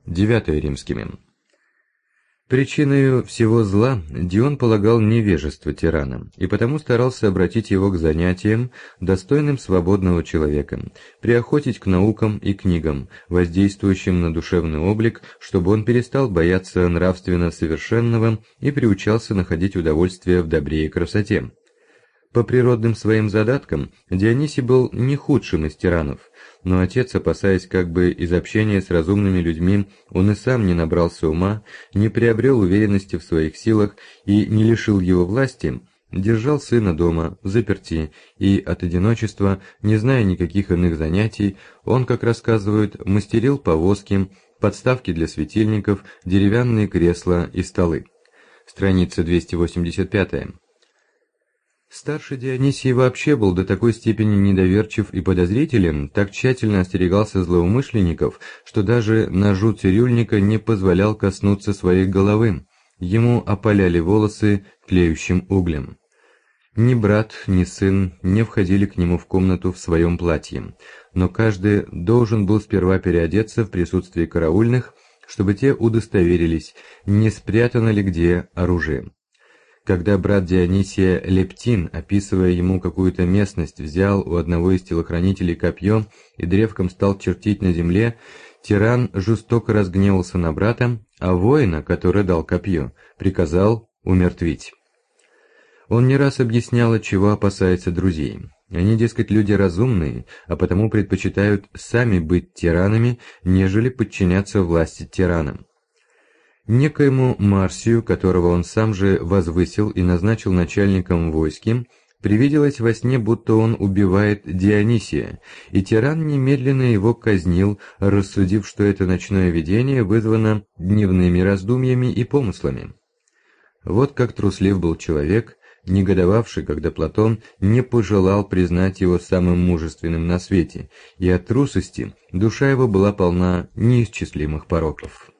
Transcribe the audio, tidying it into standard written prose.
9 римскими. Причиной всего зла Дион полагал невежество тирана, и потому старался обратить его к занятиям, достойным свободного человека, приохотить к наукам и книгам, воздействующим на душевный облик, чтобы он перестал бояться нравственно совершенного и приучался находить удовольствие в добре и красоте. По природным своим задаткам Дионисий был не худшим из тиранов, но отец, опасаясь как бы из общения с разумными людьми, он и сам не набрался ума, не приобрел уверенности в своих силах и не лишил его власти, держал сына дома, взаперти, и от одиночества, не зная никаких иных занятий, он, как рассказывают, мастерил повозки, подставки для светильников, деревянные кресла и столы. Страница 285. Старший Дионисий вообще был до такой степени недоверчив и подозрителен, так тщательно остерегался злоумышленников, что даже ножу цирюльника не позволял коснуться своей головы, ему опаляли волосы тлеющим углем. Ни брат, ни сын не входили к нему в комнату в своем платье, но каждый должен был сперва переодеться в присутствии караульных, чтобы те удостоверились, не спрятано ли где оружие. Когда брат Дионисия Лептин, описывая ему какую-то местность, взял у одного из телохранителей копье и древком стал чертить на земле, тиран жестоко разгневался на брата, а воина, который дал копье, приказал умертвить. Он не раз объяснял, от чего опасается друзей. Они, дескать, люди разумные, а потому предпочитают сами быть тиранами, нежели подчиняться власти тиранам. Некоему Марсию, которого он сам же возвысил и назначил начальником войски, привиделось во сне, будто он убивает Дионисия, и тиран немедленно его казнил, рассудив, что это ночное видение вызвано дневными раздумьями и помыслами. Вот как труслив был человек, негодовавший, когда Платон не пожелал признать его самым мужественным на свете, и от трусости душа его была полна неисчислимых пороков.